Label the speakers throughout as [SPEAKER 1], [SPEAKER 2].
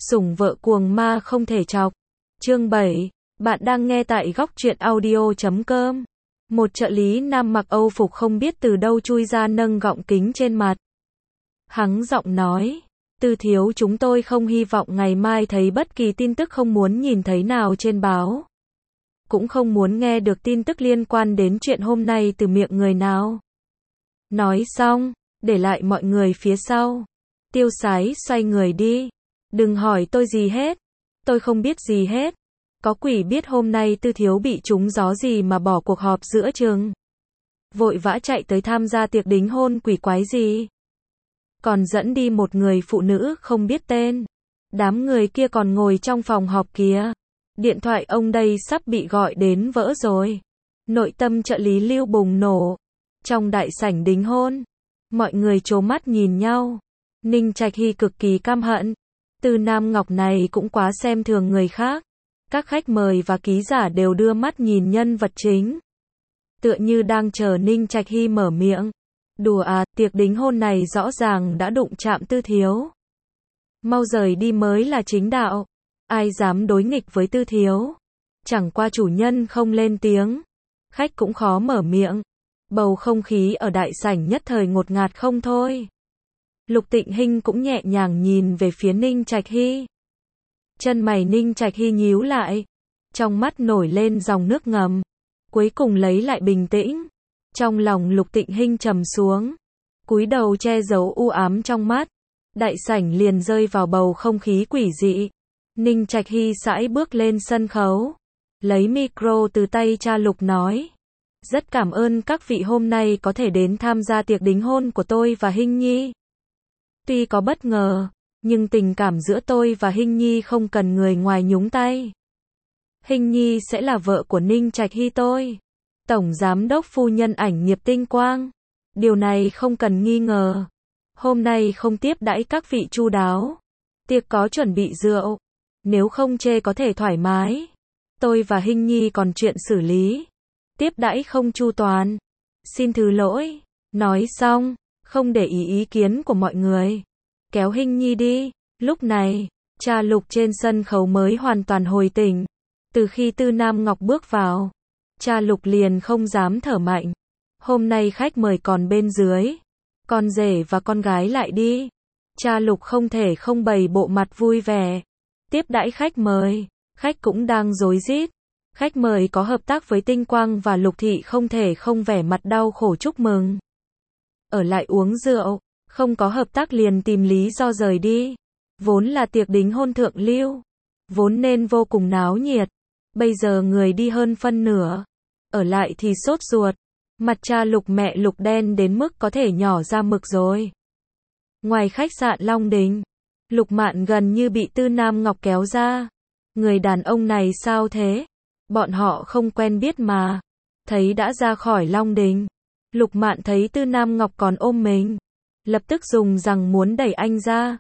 [SPEAKER 1] Sủng vợ cuồng ma không thể chọc. Chương 7. Bạn đang nghe tại góc truyện audio.com. Một trợ lý nam mặc Âu phục không biết từ đâu chui ra nâng gọng kính trên mặt. Hắng giọng nói, Tư thiếu, chúng tôi không hy vọng ngày mai thấy bất kỳ tin tức không muốn nhìn thấy nào trên báo. Cũng không muốn nghe được tin tức liên quan đến chuyện hôm nay từ miệng người nào. Nói xong, để lại mọi người phía sau. Tiêu Sái xoay người đi. Đừng hỏi tôi gì hết. Tôi không biết gì hết. Có quỷ biết hôm nay Tư thiếu bị trúng gió gì mà bỏ cuộc họp giữa chừng. Vội vã chạy tới tham gia tiệc đính hôn quỷ quái gì. Còn dẫn đi một người phụ nữ không biết tên. Đám người kia còn ngồi trong phòng họp kia. Điện thoại ông đây sắp bị gọi đến vỡ rồi. Nội tâm trợ lý Lưu bùng nổ. Trong đại sảnh đính hôn, mọi người trố mắt nhìn nhau. Ninh Trạch Hy cực kỳ căm hận. Tư Nam Ngọc này cũng quá xem thường người khác. Các khách mời và ký giả đều đưa mắt nhìn nhân vật chính. Tựa như đang chờ Ninh Trạch Hy mở miệng. Đùa à, tiệc đính hôn này rõ ràng đã đụng chạm Tư thiếu. Mau rời đi mới là chính đạo. Ai dám đối nghịch với Tư thiếu. Chẳng qua chủ nhân không lên tiếng. Khách cũng khó mở miệng. Bầu không khí ở đại sảnh nhất thời ngột ngạt không thôi. Lục Tịnh Hinh cũng nhẹ nhàng nhìn về phía Ninh Trạch Hy. Chân mày Ninh Trạch Hy nhíu lại. Trong mắt nổi lên dòng nước ngầm. Cuối cùng lấy lại bình tĩnh. Trong lòng Lục Tịnh Hinh trầm xuống. Cúi đầu che giấu u ám trong mắt. Đại sảnh liền rơi vào bầu không khí quỷ dị. Ninh Trạch Hy sải bước lên sân khấu. Lấy micro từ tay cha Lục nói. Rất cảm ơn các vị hôm nay có thể đến tham gia tiệc đính hôn của tôi và Hinh Nhi. Tuy có bất ngờ, nhưng tình cảm giữa tôi và Hinh Nhi không cần người ngoài nhúng tay. Hinh Nhi sẽ là vợ của Ninh Trạch Hy tôi. Tổng giám đốc phu nhân ảnh nghiệp tinh quang. Điều này không cần nghi ngờ. Hôm nay không tiếp đãi các vị chu đáo. Tiệc có chuẩn bị rượu. Nếu không chê có thể thoải mái. Tôi và Hinh Nhi còn chuyện xử lý. Tiếp đãi không chu toàn. Xin thứ lỗi. Nói xong, không để ý kiến của mọi người. Kéo Hinh Nhi đi. Lúc này, cha Lục trên sân khấu mới hoàn toàn hồi tỉnh. Từ khi Tư Nam Ngọc bước vào, cha Lục liền không dám thở mạnh. Hôm nay khách mời còn bên dưới. Con rể và con gái lại đi. Cha Lục không thể không bày bộ mặt vui vẻ. Tiếp đãi khách mời. Khách cũng đang rối rít. Khách mời có hợp tác với Tinh Quang và Lục Thị không thể không vẻ mặt đau khổ chúc mừng. Ở lại uống rượu. Không có hợp tác liền tìm lý do rời đi. Vốn là tiệc đính hôn thượng lưu. Vốn nên vô cùng náo nhiệt. Bây giờ người đi hơn phân nửa. Ở lại thì sốt ruột. Mặt cha Lục mẹ Lục đen đến mức có thể nhỏ ra mực rồi. Ngoài khách sạn Long Đình, Lục Mạn gần như bị Tư Nam Ngọc kéo ra. Người đàn ông này sao thế? Bọn họ không quen biết mà. Thấy đã ra khỏi Long Đình. Lục Mạn thấy Tư Nam Ngọc còn ôm mình. Lập tức dùng rằng muốn đẩy anh ra.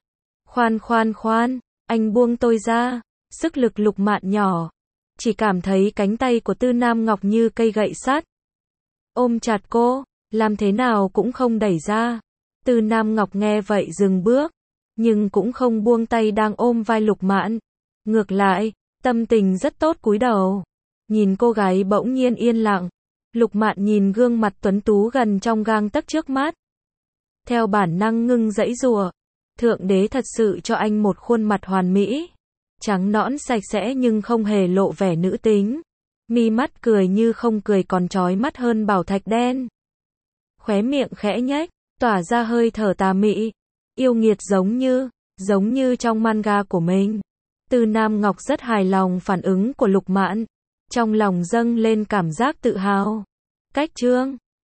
[SPEAKER 1] Khoan, anh buông tôi ra. Sức lực Lục Mạn nhỏ. Chỉ cảm thấy cánh tay của Tư Nam Ngọc như cây gậy sắt. Ôm chặt cô, làm thế nào cũng không đẩy ra. Tư Nam Ngọc nghe vậy dừng bước. Nhưng cũng không buông tay đang ôm vai Lục Mạn. Ngược lại, tâm tình rất tốt cúi đầu. Nhìn cô gái bỗng nhiên yên lặng. Lục Mạn nhìn gương mặt tuấn tú gần trong gang tấc trước mắt. Theo bản năng ngưng giãy giụa. Thượng đế thật sự cho anh một khuôn mặt hoàn mỹ. Trắng nõn sạch sẽ nhưng không hề lộ vẻ nữ tính. Mi mắt cười như không cười còn chói mắt hơn bảo thạch đen. Khóe miệng khẽ nhếch, tỏa ra hơi thở tà mị. Yêu nghiệt giống như trong manga của mình. Tư Nam Ngọc rất hài lòng phản ứng của Lục Mạn. Trong lòng dâng lên cảm giác tự hào. Cách chương